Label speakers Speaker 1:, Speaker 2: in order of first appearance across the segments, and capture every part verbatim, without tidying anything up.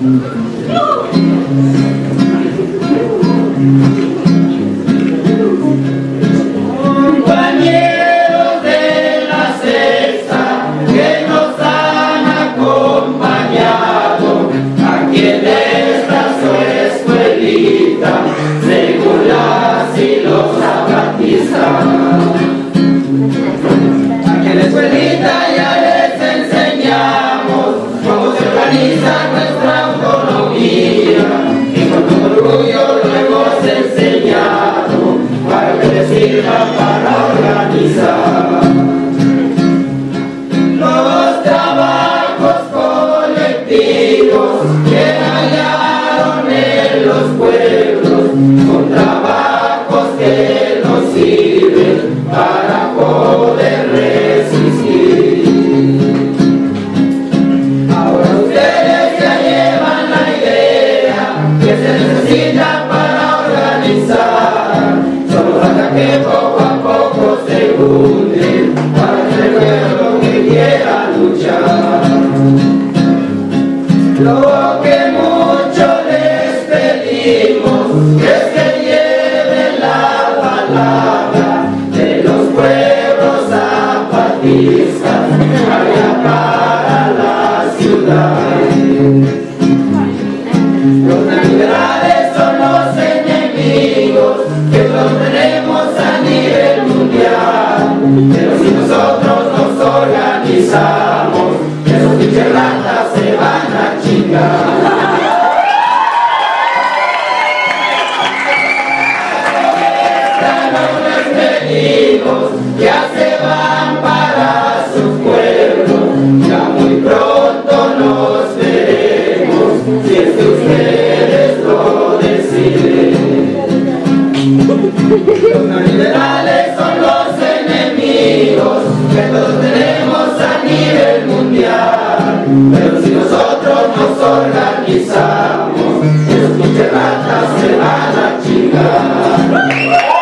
Speaker 1: Compañeros de la sexta que nos han acompañado aquí en esta su escuelita, según las y los zapatistas. Aquí en la escuelita ya les enseñamos cómo se organiza nuestra autonomía y con todo orgullo lo hemos enseñado para que les sirva para organizar los trabajos colectivos que hallaron en los pueblos, son trabajos que nos sirven para poder resistir. Ahora ustedes ya llevan la idea que se necesita para organizar, solo falta que poco a poco se unen para que el pueblo que quiera luchar. Lo que mucho les pedimos es que lleven la palabra de los pueblos zapatistas allá para la ciudad. Los neoliberales son los enemigos que todos tenemos a nivel mundial, pero si nosotros nos organizamos, esos pinches ratas se van a chingar. Ya se van para su pueblo, ya muy pronto nos veremos, si es que ustedes lo deciden. Los neoliberales son los enemigos que todos tenemos a nivel mundial, pero si nosotros nos organizamos, esos pinches ratas se van a chingar.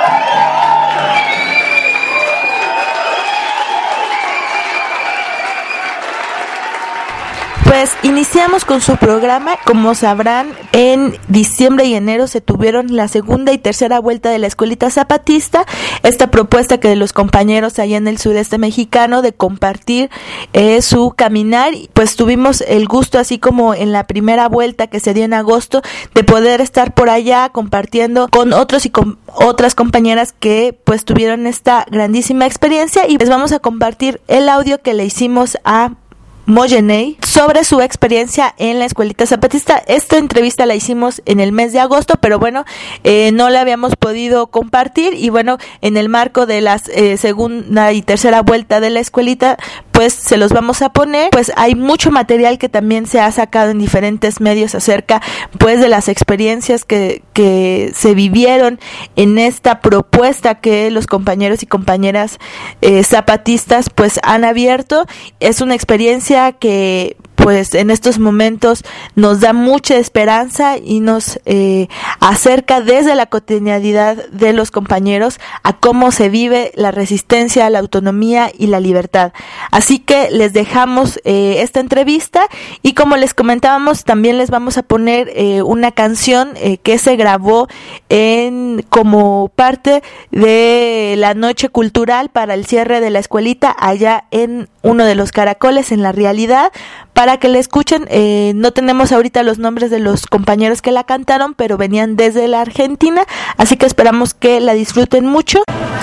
Speaker 2: Pues iniciamos con su programa. Como sabrán, en diciembre y enero se tuvieron la segunda y tercera vuelta de la Escuelita Zapatista, esta propuesta que de los compañeros allá en el sureste mexicano de compartir eh, su caminar. Pues tuvimos el gusto, así como en la primera vuelta que se dio en agosto, de poder estar por allá compartiendo con otros y con otras compañeras que pues tuvieron esta grandísima experiencia, y les vamos a compartir el audio que le hicimos a Moyeney sobre su experiencia en la Escuelita Zapatista. Esta entrevista la hicimos en el mes de agosto, pero bueno, eh, no la habíamos podido compartir, y bueno, en el marco de la eh, segunda y tercera vuelta de la Escuelita, pues se los vamos a poner. Pues hay mucho material que también se ha sacado en diferentes medios acerca pues de las experiencias que, que se vivieron en esta propuesta que los compañeros y compañeras eh, zapatistas pues han abierto. Es una experiencia que pues en estos momentos nos da mucha esperanza y nos eh, acerca desde la cotidianidad de los compañeros a cómo se vive la resistencia, la autonomía y la libertad. Así que les dejamos eh, esta entrevista, y como les comentábamos, también les vamos a poner eh, una canción eh, que se grabó en como parte de la noche cultural para el cierre de la Escuelita allá en uno de los caracoles en La Realidad, para que la escuchen. Eh, no tenemos ahorita los nombres de los compañeros que la cantaron, pero venían desde la Argentina, así que esperamos que la disfruten mucho.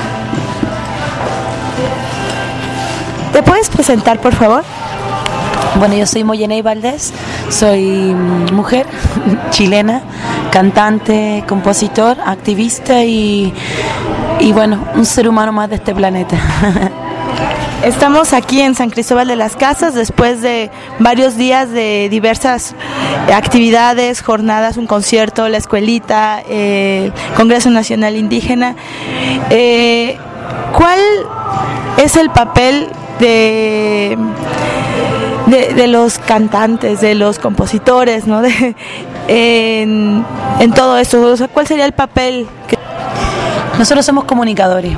Speaker 2: ¿Te puedes presentar, por favor?
Speaker 3: Bueno, yo soy Moyeney Valdés, soy mujer chilena, cantante, compositor, activista y, y bueno, un ser humano más de este planeta.
Speaker 2: Estamos aquí en San Cristóbal de las Casas después de varios días de diversas actividades, jornadas, un concierto, la Escuelita, eh, Congreso Nacional Indígena. Eh, ¿Cuál es el papel de, de, de los cantantes, de los compositores, ¿no? de, en, en todo esto? O sea, ¿cuál sería el papel que...
Speaker 3: Nosotros somos comunicadores.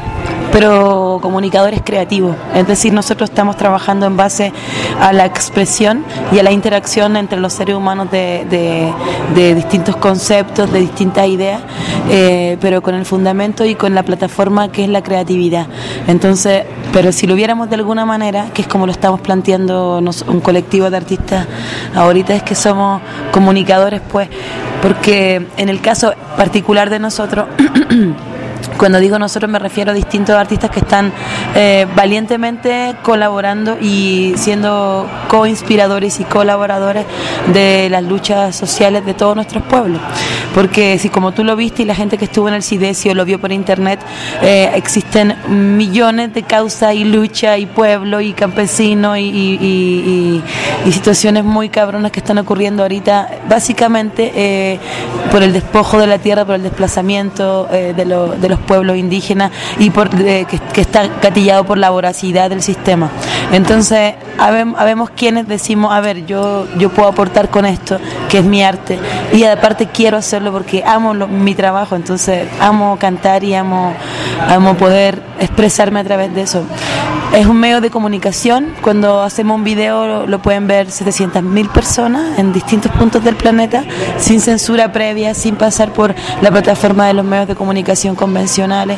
Speaker 3: pero comunicadores creativos. Es decir, nosotros estamos trabajando en base a la expresión y a la interacción entre los seres humanos de, de, de distintos conceptos, de distintas ideas, eh, pero con el fundamento y con la plataforma que es la creatividad. Entonces, pero si lo viéramos de alguna manera, que es como lo estamos planteando nos, un colectivo de artistas ahorita, es que somos comunicadores, pues, porque en el caso particular de nosotros, cuando digo nosotros me refiero a distintos artistas que están eh, valientemente colaborando y siendo co-inspiradores y colaboradores de las luchas sociales de todos nuestros pueblos. Porque si como tú lo viste y la gente que estuvo en el Sidecio lo vio por internet, eh, existen millones de causas y lucha y pueblo y campesinos y, y, y, y, y situaciones muy cabronas que están ocurriendo ahorita, básicamente eh, por el despojo de la tierra, por el desplazamiento eh, de, lo, de los pueblos indígenas y por eh, que, que está gatillado por la voracidad del sistema. Entonces, habemos, habemos quienes decimos, a ver, yo, yo puedo aportar con esto, que es mi arte, y aparte quiero hacerlo porque amo lo, mi trabajo, entonces amo cantar y amo, amo poder expresarme a través de eso. Es un medio de comunicación. Cuando hacemos un video lo, lo pueden ver setecientas mil personas en distintos puntos del planeta, sin censura previa, sin pasar por la plataforma de los medios de comunicación convencionales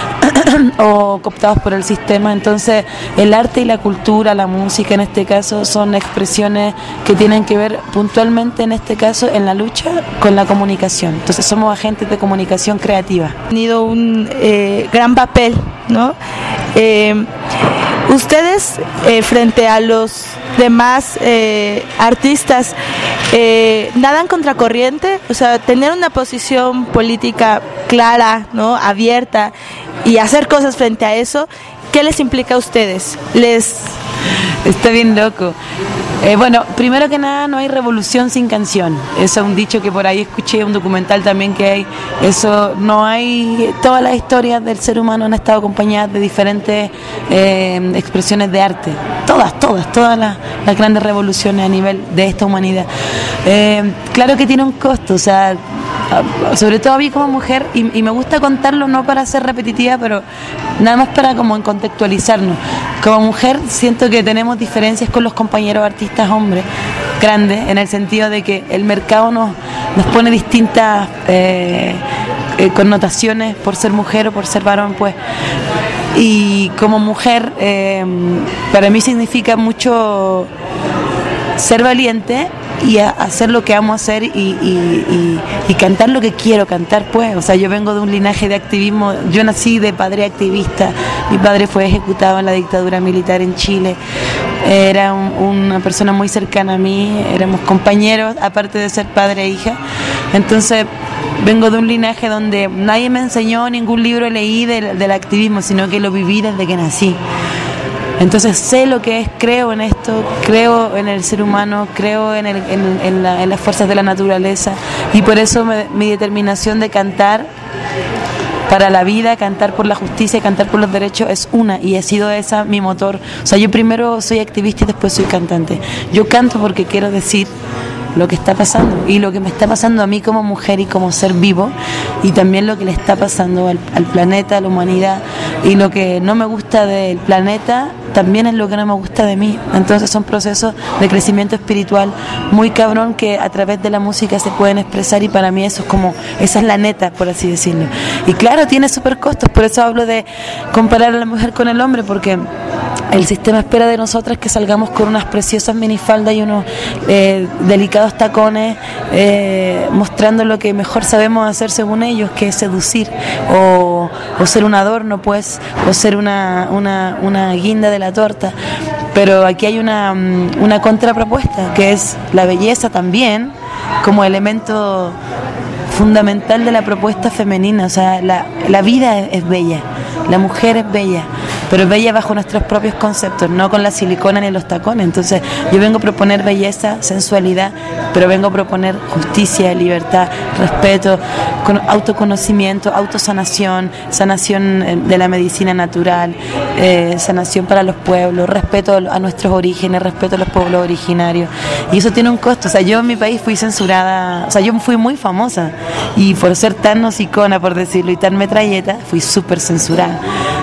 Speaker 3: o cooptados por el sistema. Entonces el arte y la cultura, la música en este caso, son expresiones que tienen que ver puntualmente en este caso en la lucha con la comunicación. Entonces somos agentes de comunicación creativa.
Speaker 2: Ha tenido un eh, gran papel, ¿no? Eh, ustedes eh, frente a los demás eh, artistas eh, nadan contracorriente, o sea, tener una posición política clara, ¿no? Abierta y hacer cosas frente a eso, ¿qué les implica a ustedes? Les
Speaker 3: Está bien loco. Eh, bueno, primero que nada, no hay revolución sin canción. Eso es un dicho que por ahí escuché, un documental también que hay. Eso no hay. Todas las historias del ser humano han estado acompañadas de diferentes eh, expresiones de arte. Todas, todas, todas las, las grandes revoluciones a nivel de esta humanidad. Eh, claro que tiene un costo, o sea, sobre todo a mí como mujer, y, y me gusta contarlo no para ser repetitiva, pero nada más para como contextualizarnos. Como mujer siento que tenemos diferencias con los compañeros artistas hombres grandes, en el sentido de que el mercado nos, nos pone distintas eh, eh, connotaciones por ser mujer o por ser varón, pues. Y como mujer, eh, para mí significa mucho ser valiente y a hacer lo que amo hacer y, y, y, y cantar lo que quiero cantar, pues. O sea, yo vengo de un linaje de activismo. Yo nací de padre activista. Mi padre fue ejecutado en la dictadura militar en Chile. Era un, una persona muy cercana a mí, éramos compañeros, aparte de ser padre e hija. Entonces vengo de un linaje donde nadie me enseñó, ningún libro leí del, del activismo, sino que lo viví desde que nací. Entonces sé lo que es, creo en esto, creo en el ser humano, creo en, el, en, en, la, en las fuerzas de la naturaleza, y por eso me, mi determinación de cantar para la vida, cantar por la justicia, cantar por los derechos es una, y ha sido esa mi motor. O sea, yo primero soy activista y después soy cantante. Yo canto porque quiero decir lo que está pasando y lo que me está pasando a mí como mujer y como ser vivo, y también lo que le está pasando al, al planeta, a la humanidad, y lo que no me gusta del planeta también es lo que no me gusta de mí. Entonces son procesos de crecimiento espiritual muy cabrón que a través de la música se pueden expresar, y para mí eso es como, esa es la neta, por así decirlo. Y claro, tiene súper costos, por eso hablo de comparar a la mujer con el hombre, porque el sistema espera de nosotras que salgamos con unas preciosas minifaldas y unos eh, delicados tacones, eh, mostrando lo que mejor sabemos hacer según ellos, que es seducir, o, o ser un adorno, pues, o ser una, una, una guinda de la torta. Pero aquí hay una, una contrapropuesta, que es la belleza también como elemento fundamental de la propuesta femenina. O sea, la, la vida es, es bella, la mujer es bella, pero es bella bajo nuestros propios conceptos, no con la silicona ni los tacones. Entonces yo vengo a proponer belleza, sensualidad, pero vengo a proponer justicia, libertad, respeto, con autoconocimiento, autosanación, sanación de la medicina natural, eh, sanación para los pueblos, respeto a nuestros orígenes, respeto a los pueblos originarios. Y eso tiene un costo. O sea, yo en mi país fui censurada, o sea, yo fui muy famosa, y por ser tan hocicona, por decirlo, y tan metralleta, fui súper censurada.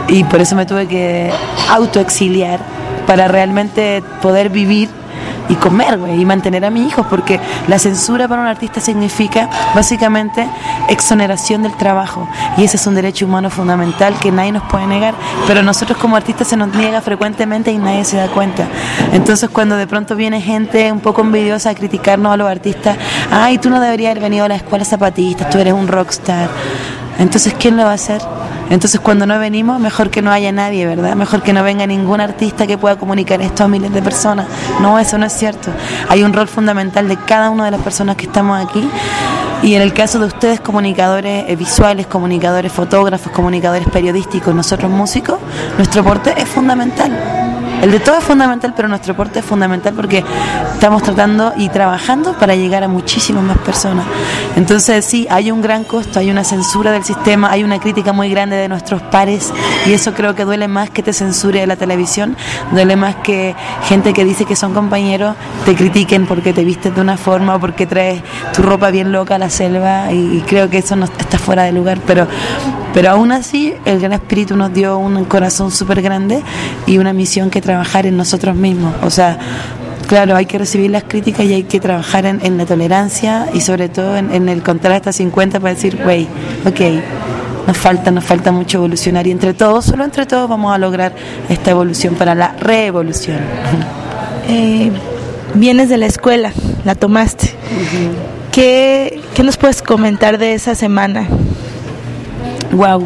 Speaker 3: y por eso me tuve que autoexiliar para realmente poder vivir y comer, güey, y mantener a mis hijos, porque la censura para un artista significa básicamente exoneración del trabajo, y ese es un derecho humano fundamental que nadie nos puede negar, pero nosotros como artistas se nos niega frecuentemente y nadie se da cuenta. Entonces cuando de pronto viene gente un poco envidiosa a criticarnos a los artistas, ay, tú no deberías haber venido a la escuela zapatista, tú eres un rockstar. Entonces, ¿quién lo va a hacer? Entonces, cuando no venimos, mejor que no haya nadie, ¿verdad? Mejor que no venga ningún artista que pueda comunicar esto a miles de personas. No, eso no es cierto. Hay un rol fundamental de cada una de las personas que estamos aquí. Y en el caso de ustedes, comunicadores eh, visuales, comunicadores fotógrafos, comunicadores periodísticos, nosotros músicos, nuestro aporte es fundamental. El de todo es fundamental, pero nuestro aporte es fundamental porque estamos tratando y trabajando para llegar a muchísimas más personas. Entonces sí, hay un gran costo, hay una censura del sistema, hay una crítica muy grande de nuestros pares, y eso creo que duele más que te censure la televisión, duele más que gente que dice que son compañeros te critiquen porque te vistes de una forma o porque traes tu ropa bien loca a la selva, y, y creo que eso no está fuera de lugar, pero Pero aún así, el Gran Espíritu nos dio un corazón súper grande y una misión que trabajar en nosotros mismos. O sea, claro, hay que recibir las críticas y hay que trabajar en, en la tolerancia y sobre todo en, en el contar hasta cincuenta para decir, güey, ok, nos falta, nos falta mucho evolucionar, y entre todos, solo entre todos vamos a lograr esta evolución para la reevolución.
Speaker 2: Eh, vienes de la escuela, la tomaste. Uh-huh. ¿Qué, ¿Qué nos puedes comentar de esa semana?
Speaker 3: Wow.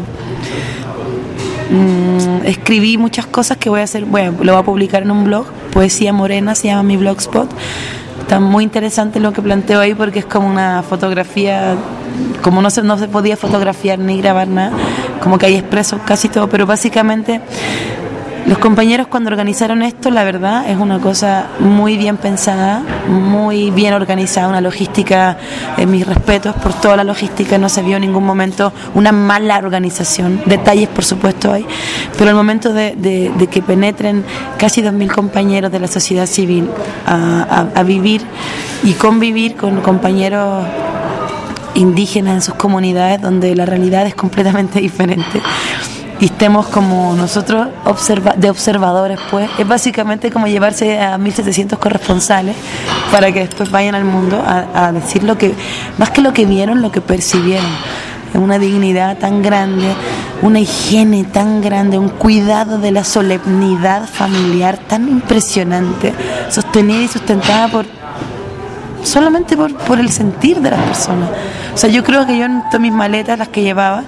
Speaker 3: Mm, escribí muchas cosas que voy a hacer, bueno, lo voy a publicar en un blog, Poesía Morena se llama mi blogspot. Está muy interesante lo que planteo ahí porque es como una fotografía, como no se, no se podía fotografiar ni grabar nada, como que hay expreso casi todo, pero básicamente los compañeros cuando organizaron esto, la verdad, es una cosa muy bien pensada, muy bien organizada, una logística, eh, mis respetos por toda la logística, no se vio en ningún momento una mala organización, detalles por supuesto hay, pero el momento de, de, de que penetren casi dos mil compañeros de la sociedad civil a, a, a vivir y convivir con compañeros indígenas en sus comunidades donde la realidad es completamente diferente, y estemos como nosotros observa- de observadores, pues es básicamente como llevarse a mil setecientos corresponsales para que después vayan al mundo a, a decir lo que, más que lo que vieron, lo que percibieron. Una dignidad tan grande, una higiene tan grande, un cuidado de la solemnidad familiar tan impresionante, sostenida y sustentada por solamente por, por el sentir de las personas. O sea, yo creo que yo en todas mis maletas, las que llevaba,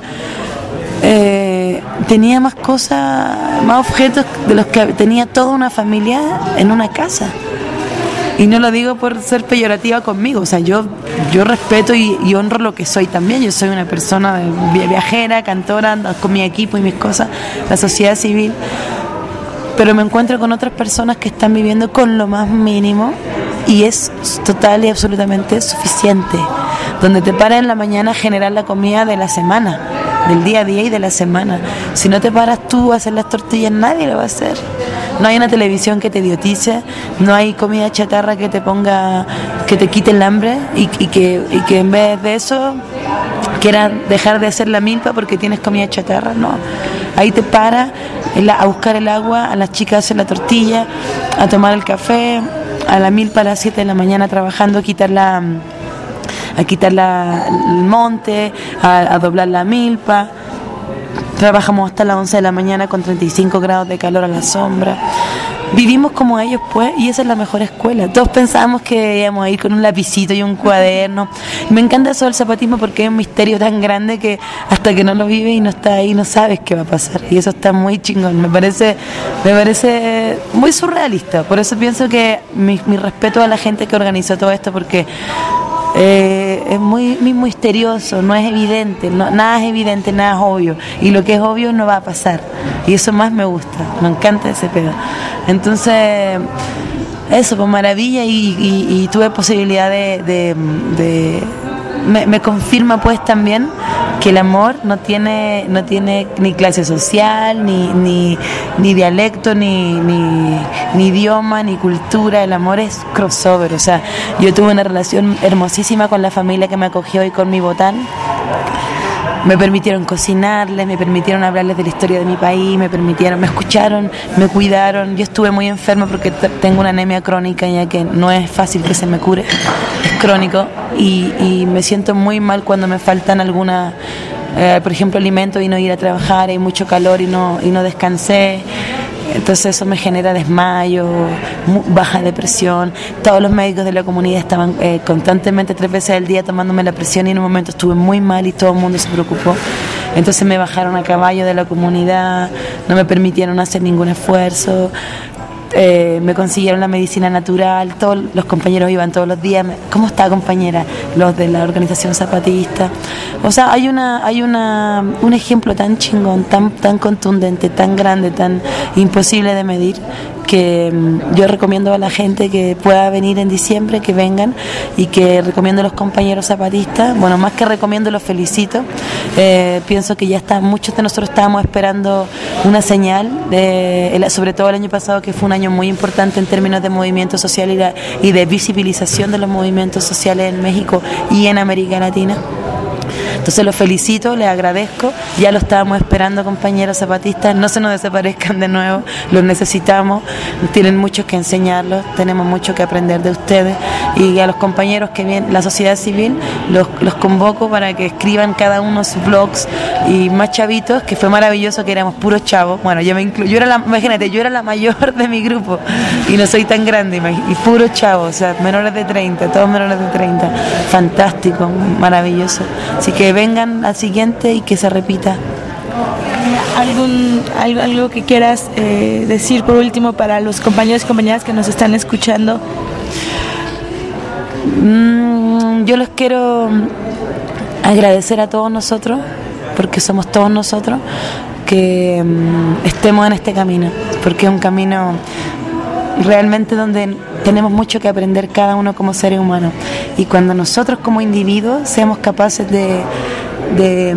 Speaker 3: Eh, tenía más cosas, más objetos de los que tenía toda una familia en una casa. Y no lo digo por ser peyorativa conmigo, o sea, yo yo respeto y, y honro lo que soy también. Yo soy una persona viajera, cantora, ando con mi equipo y mis cosas, la sociedad civil, pero me encuentro con otras personas que están viviendo con lo más mínimo y es total y absolutamente suficiente, donde te paras en la mañana a generar la comida de la semana, del día a día y de la semana. Si no te paras tú a hacer las tortillas, nadie lo va a hacer. No hay una televisión que te idiotice, no hay comida chatarra que te ponga, que te quite el hambre y, y, que, y que en vez de eso quieras dejar de hacer la milpa porque tienes comida chatarra. No, ahí te paras a buscar el agua, a las chicas a hacer la tortilla, a tomar el café, a la milpa a las siete de la mañana trabajando, a quitar la a quitar la, el monte, a, a doblar la milpa. Trabajamos hasta las once de la mañana con treinta y cinco grados de calor a la sombra. Vivimos como ellos, pues, y esa es la mejor escuela. Todos pensábamos que íbamos a ir con un lapicito y un cuaderno. Me encanta eso del zapatismo porque es un misterio tan grande que hasta que no lo vives y no estás ahí no sabes qué va a pasar. Y eso está muy chingón. Me parece, me parece muy surrealista. Por eso pienso que mi, mi respeto a la gente que organizó todo esto, porque Eh, es muy, muy misterioso, no es evidente, no, nada es evidente, nada es obvio, y lo que es obvio no va a pasar, y eso más me gusta, me encanta ese pedo. Entonces eso, pues maravilla, y, y, y tuve posibilidad de, de, de me, me confirma pues también que el amor no tiene no tiene ni clase social, ni ni, ni dialecto, ni, ni, ni idioma, ni cultura. El amor es crossover. O sea, yo tuve una relación hermosísima con la familia que me acogió y con mi botán. me permitieron cocinarles, me permitieron hablarles de la historia de mi país, me permitieron, me escucharon, me cuidaron. Yo estuve muy enferma porque t- tengo una anemia crónica, ya que no es fácil que se me cure, es crónico, y, y me siento muy mal cuando me faltan alguna, eh, por ejemplo, alimento y no ir a trabajar, hay mucho calor y no, y no descansé. Entonces eso me genera desmayo, baja depresión. Todos los médicos de la comunidad estaban eh, constantemente tres veces al día tomándome la presión, y en un momento estuve muy mal y todo el mundo se preocupó. Entonces me bajaron a caballo de la comunidad, no me permitieron hacer ningún esfuerzo. Eh, me consiguieron la medicina natural, todos los compañeros iban todos los días. ¿Cómo está, compañera? Los de la organización zapatista. O sea, hay una hay una un ejemplo tan chingón, tan tan contundente, tan grande, tan imposible de medir, que um, yo recomiendo a la gente que pueda venir en diciembre, que vengan, y que recomiendo a los compañeros zapatistas. Bueno, más que recomiendo, los felicito. Eh, pienso que ya está, muchos de nosotros estábamos esperando una señal, de, sobre todo el año pasado, que fue un año muy importante en términos de movimiento social y, la, y de visibilización de los movimientos sociales en México y en América Latina. Entonces los felicito, les agradezco, ya lo estábamos esperando, compañeros zapatistas, no se nos desaparezcan de nuevo, los necesitamos, tienen mucho que enseñarlos, tenemos mucho que aprender de ustedes, y a los compañeros que vienen, la sociedad civil, los, los convoco para que escriban cada uno sus blogs, y más chavitos, que fue maravilloso que éramos puros chavos. Bueno, yo me incluyo, yo era la, imagínate, yo era la mayor de mi grupo y no soy tan grande, y puros chavos, o sea, menores de treinta, todos menores de treinta, fantástico, maravilloso. Así que vengan al siguiente y que se repita.
Speaker 2: ¿Algún, algo, algo que quieras eh, decir por último para los compañeros y compañeras que nos están escuchando?
Speaker 3: Mm, yo les quiero agradecer a todos nosotros, porque somos todos nosotros, que mm, estemos en este camino, porque es un camino realmente donde tenemos mucho que aprender cada uno como seres humanos, y cuando nosotros como individuos seamos capaces de de,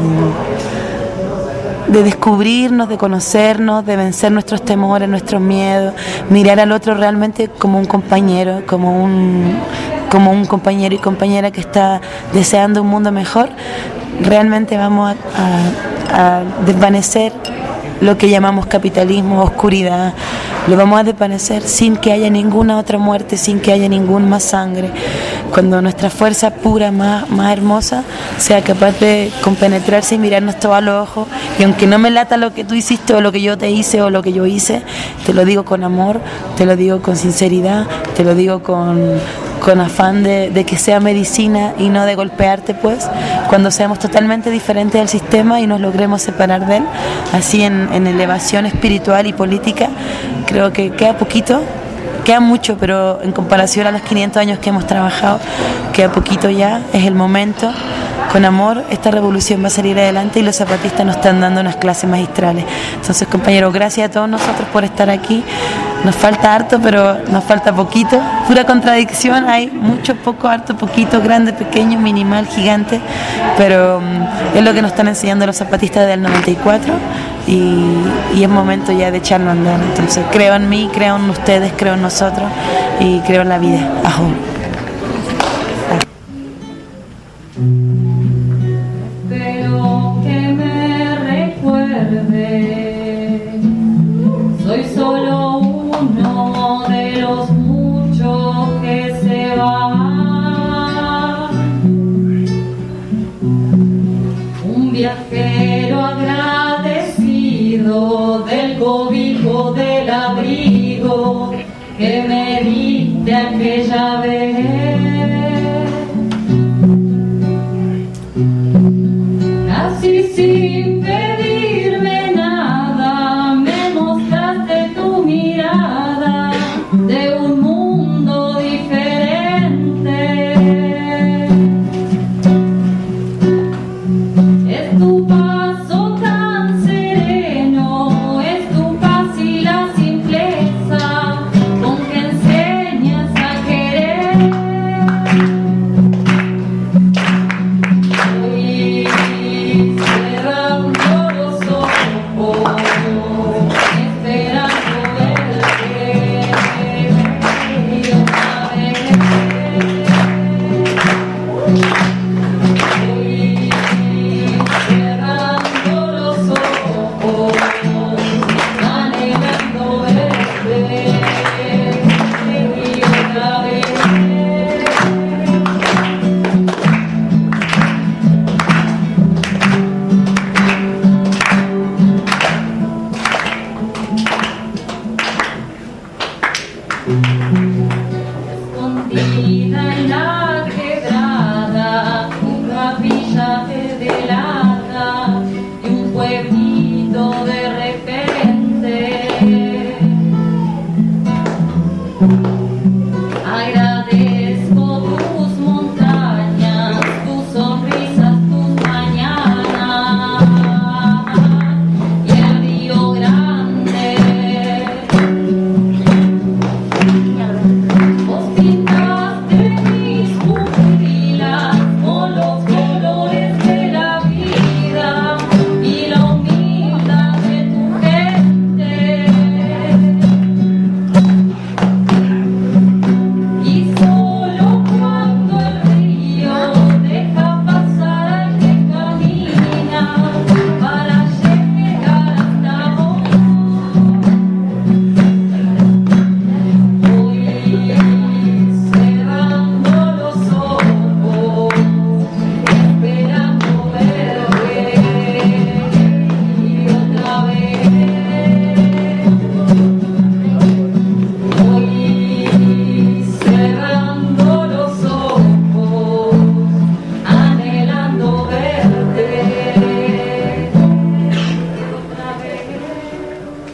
Speaker 3: de descubrirnos, de conocernos, de vencer nuestros temores, nuestros miedos, mirar al otro realmente como un compañero, como un como un compañero y compañera que está deseando un mundo mejor, realmente vamos a, a, a desvanecer lo que llamamos capitalismo, oscuridad. Lo vamos a desvanecer sin que haya ninguna otra muerte, sin que haya ningún más sangre. Cuando nuestra fuerza pura, más, más hermosa, sea capaz de compenetrarse y mirarnos todos a los ojos, y aunque no me lata lo que tú hiciste o lo que yo te hice o lo que yo hice, te lo digo con amor, te lo digo con sinceridad, te lo digo con, con afán de, de que sea medicina y no de golpearte, pues, cuando seamos totalmente diferentes del sistema y nos logremos separar de él, así en, en elevación espiritual y política. Creo que queda poquito, queda mucho, pero en comparación a los quinientos años que hemos trabajado, queda poquito ya, es el momento. Con amor, esta revolución va a salir adelante, y los zapatistas nos están dando unas clases magistrales. Entonces, compañeros, gracias a todos nosotros por estar aquí. Nos falta harto, pero nos falta poquito. Pura contradicción, hay mucho, poco, harto, poquito, grande, pequeño, minimal, gigante, pero um, es lo que nos están enseñando los zapatistas desde el noventa y cuatro, y, y es momento ya de echarlo a andar. Entonces, creo en mí, creo en ustedes, creo en nosotros y creo en la vida. Ajú.
Speaker 4: Soy solo uno de los muchos que se van, un viaje